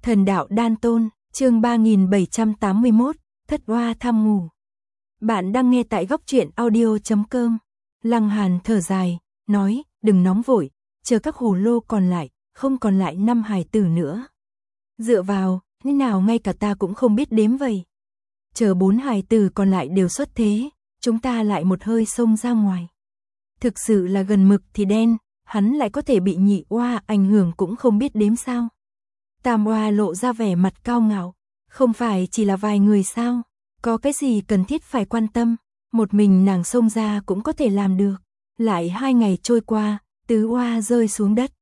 Thần đạo đan tôn, chương 3781, thất oa tham ngủ. Bạn đang nghe tại góc truyện audio.com. Lăng Hàn thở dài, nói, đừng nóng vội, chờ các hồ lô còn lại, không còn lại 5 hài tử nữa. Dựa vào, thế nào ngay cả ta cũng không biết đếm vậy. Chờ 4 hài tử còn lại đều xuất thế, chúng ta lại một hơi xông ra ngoài. Thực sự là gần mực thì đen, hắn lại có thể bị nhị oa ảnh hưởng cũng không biết đếm sao. Tam oa lộ ra vẻ mặt cao ngạo, không phải chỉ là vài người sao, có cái gì cần thiết phải quan tâm, một mình nàng xông ra cũng có thể làm được. Lại 2 ngày trôi qua, tứ oa rơi xuống đất,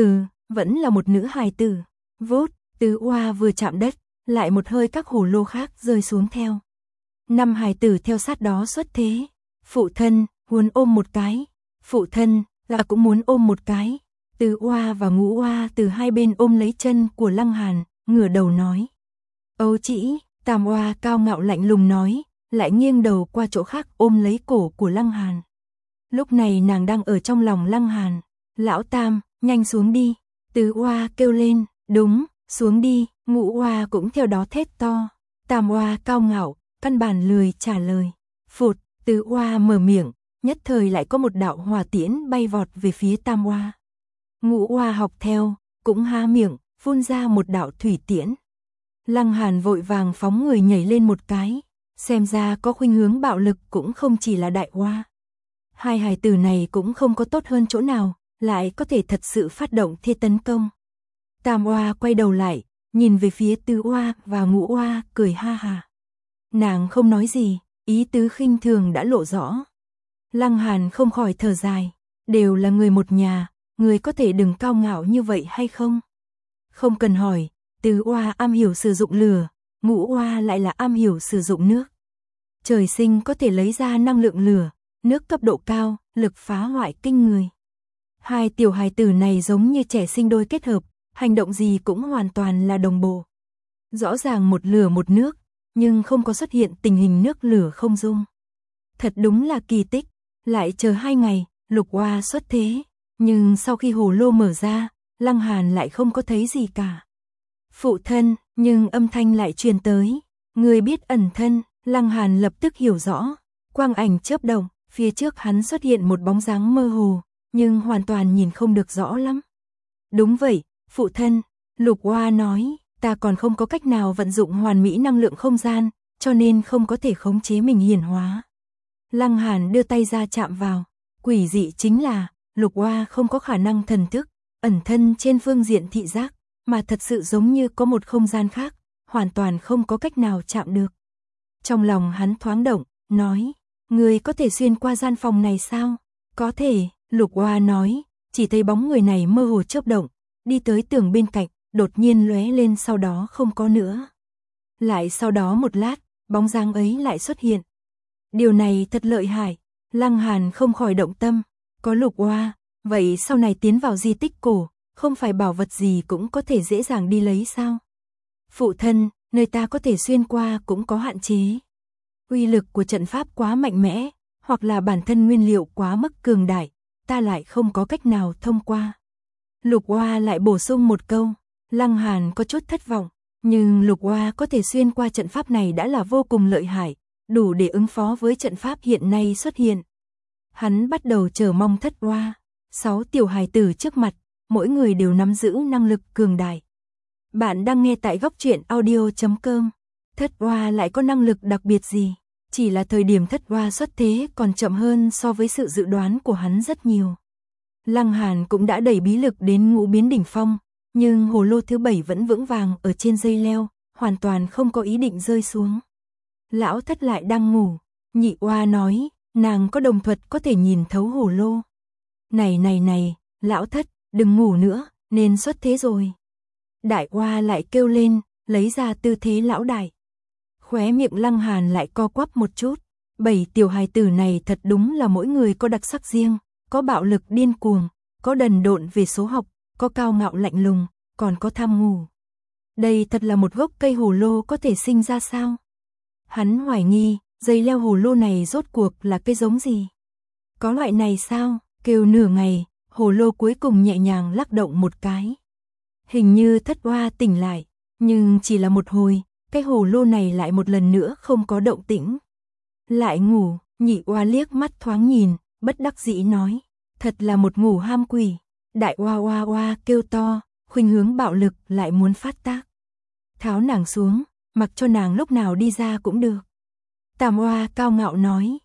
vẫn là một nữ hài tử. Vốt, tứ oa vừa chạm đất, lại một hơi các hồ lô khác rơi xuống theo. 5 hài tử theo sát đó xuất thế. Phụ thân, muốn ôm một cái. Phụ thân, gã cũng muốn ôm một cái. Tứ oa và ngũ oa từ hai bên ôm lấy chân của Lăng Hàn, ngửa đầu nói. Âu chỉ, tam oa cao ngạo lạnh lùng nói, lại nghiêng đầu qua chỗ khác ôm lấy cổ của Lăng Hàn. Lúc này nàng đang ở trong lòng Lăng Hàn. Lão tam, nhanh xuống đi. Tứ oa kêu lên, đúng, xuống đi. Ngũ oa cũng theo đó thét to. Tam oa cao ngạo, căn bản lười trả lời. Phụt, tứ oa mở miệng, nhất thời lại có một đạo hỏa tiễn bay vọt về phía tam oa. Ngũ oa học theo, cũng há miệng, phun ra một đạo thủy tiễn. Lăng Hàn vội vàng phóng người nhảy lên một cái, xem ra có khuynh hướng bạo lực cũng không chỉ là đại oa. Hai hài tử này cũng không có tốt hơn chỗ nào, lại có thể thật sự phát động thế tấn công. Tam oa quay đầu lại, nhìn về phía tứ oa và ngũ oa, cười ha ha. Nàng không nói gì, ý tứ khinh thường đã lộ rõ. Lăng Hàn không khỏi thở dài, đều là người một nhà, người có thể đừng cao ngạo như vậy hay không? Không cần hỏi, tứ oa am hiểu sử dụng lửa, ngũ oa lại là am hiểu sử dụng nước. Trời sinh có thể lấy ra năng lượng lửa, nước cấp độ cao, lực phá hoại kinh người. Hai tiểu hài tử này giống như trẻ sinh đôi kết hợp, hành động gì cũng hoàn toàn là đồng bộ. Rõ ràng một lửa một nước, nhưng không có xuất hiện tình hình nước lửa không dung. Thật đúng là kỳ tích, lại chờ 2 ngày, lục oa xuất thế. Nhưng sau khi hồ lô mở ra, Lăng Hàn lại không có thấy gì cả. Phụ thân, nhưng âm thanh lại truyền tới. Người biết ẩn thân, Lăng Hàn lập tức hiểu rõ. Quang ảnh chớp động, phía trước hắn xuất hiện một bóng dáng mơ hồ, nhưng hoàn toàn nhìn không được rõ lắm. Đúng vậy, phụ thân, lục oa nói, ta còn không có cách nào vận dụng hoàn mỹ năng lượng không gian, cho nên không có thể khống chế mình hiển hóa. Lăng Hàn đưa tay ra chạm vào, quỷ dị chính là, lục oa không có khả năng thần thức, ẩn thân trên phương diện thị giác, mà thật sự giống như có một không gian khác, hoàn toàn không có cách nào chạm được. Trong lòng hắn thoáng động, nói, người có thể xuyên qua gian phòng này sao? Có thể, lục oa nói, chỉ thấy bóng người này mơ hồ chớp động, đi tới tường bên cạnh, đột nhiên lóe lên sau đó không có nữa. Lại sau đó một lát, bóng dáng ấy lại xuất hiện. Điều này thật lợi hại, Lăng Hàn không khỏi động tâm, có lục oa, vậy sau này tiến vào di tích cổ, không phải bảo vật gì cũng có thể dễ dàng đi lấy sao? Phụ thân, nơi ta có thể xuyên qua cũng có hạn chế. Uy lực của trận pháp quá mạnh mẽ, hoặc là bản thân nguyên liệu quá mức cường đại, ta lại không có cách nào thông qua. Lục oa lại bổ sung một câu, Lăng Hàn có chút thất vọng, nhưng lục oa có thể xuyên qua trận pháp này đã là vô cùng lợi hại, đủ để ứng phó với trận pháp hiện nay xuất hiện. Hắn bắt đầu chờ mong thất oa, 6 tiểu hài tử trước mặt, mỗi người đều nắm giữ năng lực cường đại. Bạn đang nghe tại góc truyện audio.com. Thất oa lại có năng lực đặc biệt gì? Chỉ là thời điểm thất oa xuất thế còn chậm hơn so với sự dự đoán của hắn rất nhiều. Lăng Hàn cũng đã đẩy bí lực đến ngũ biến đỉnh phong, nhưng hồ lô thứ 7 vẫn vững vàng ở trên dây leo, hoàn toàn không có ý định rơi xuống. Lão thất lại đang ngủ, nhị oa nói, nàng có đồng thuật có thể nhìn thấu hồ lô. Này, lão thất, đừng ngủ nữa, nên xuất thế rồi. Đại oa lại kêu lên, lấy ra tư thế lão đại. Khóe miệng Lăng Hàn lại co quắp một chút, 7 tiểu hài tử này thật đúng là mỗi người có đặc sắc riêng, có bạo lực điên cuồng, có đần độn về số học, có cao ngạo lạnh lùng, còn có tham ngủ. Đây thật là một gốc cây hồ lô có thể sinh ra sao? Hắn hoài nghi, dây leo hồ lô này rốt cuộc là cây giống gì? Có loại này sao? Kêu nửa ngày, hồ lô cuối cùng nhẹ nhàng lắc động một cái. Hình như thất oa tỉnh lại, Nhưng chỉ là một hồi, cái hồ lô này lại một lần nữa không có động tĩnh. Lại ngủ, Nhị Oa liếc mắt thoáng nhìn, bất đắc dĩ nói, thật là một ngủ ham quỷ. Đại Oa oa oa kêu to, khuynh hướng bạo lực lại muốn phát tác. Tháo nàng xuống, mặc cho nàng lúc nào đi ra cũng được. Tam Oa cao ngạo nói,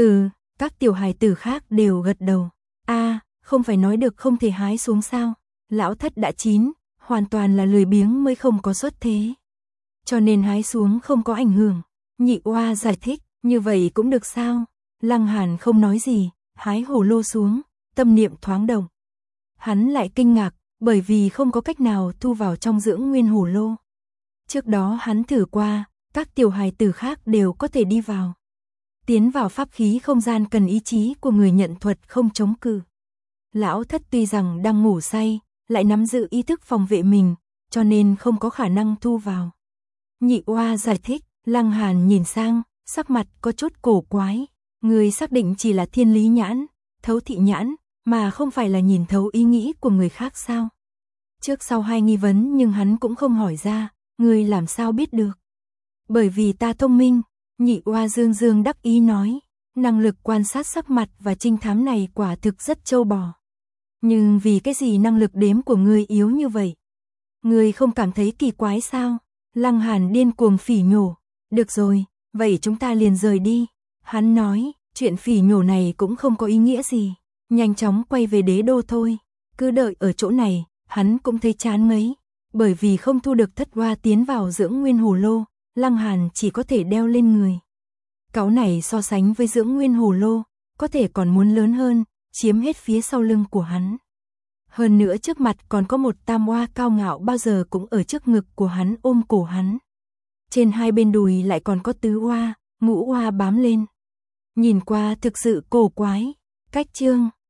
các tiểu hài tử khác đều gật đầu. Không phải nói được không thể hái xuống sao? Lão Thất đã chín, hoàn toàn là lười biếng mới không có xuất thế. Cho nên hái xuống không có ảnh hưởng. Nhị Oa giải thích, như vậy cũng được sao? Lăng Hàn không nói gì, hái hồ lô xuống, tâm niệm thoáng động. Hắn lại kinh ngạc, bởi vì không có cách nào thu vào trong dưỡng nguyên hồ lô. Trước đó hắn thử qua, các tiểu hài tử khác đều có thể đi vào. Tiến vào pháp khí không gian cần ý chí của người nhận thuật không chống cự. Lão Thất tuy rằng đang ngủ say, lại nắm giữ ý thức phòng vệ mình, cho nên không có khả năng thu vào. Nhị Oa giải thích, Lăng Hàn nhìn sang, sắc mặt có chút cổ quái. Người xác định chỉ là thiên lý nhãn, thấu thị nhãn, mà không phải là nhìn thấu ý nghĩ của người khác sao? Trước sau hai nghi vấn nhưng hắn cũng không hỏi ra, người làm sao biết được? Bởi vì ta thông minh, Nhị Oa dương dương đắc ý nói, năng lực quan sát sắc mặt và trinh thám này quả thực rất trâu bò. Nhưng vì cái gì năng lực đếm của ngươi yếu như vậy? Ngươi không cảm thấy kỳ quái sao? Lăng Hàn điên cuồng phỉ nhổ. Được rồi, vậy chúng ta liền rời đi. Hắn nói, chuyện phỉ nhổ này cũng không có ý nghĩa gì. Nhanh chóng quay về đế đô thôi. Cứ đợi ở chỗ này, hắn cũng thấy chán ngấy. Bởi vì không thu được Thất Oa tiến vào dưỡng nguyên hồ lô, Lăng Hàn chỉ có thể đeo lên người. Cáu này so sánh với dưỡng nguyên hồ lô, có thể còn muốn lớn hơn, chiếm hết phía sau lưng của hắn. Hơn nữa trước mặt còn có một Tam Oa cao ngạo bao giờ cũng ở trước ngực của hắn ôm cổ hắn. Trên hai bên đùi lại còn có Tứ Oa, Ngũ Oa bám lên. Nhìn qua thực sự cổ quái. Cách chương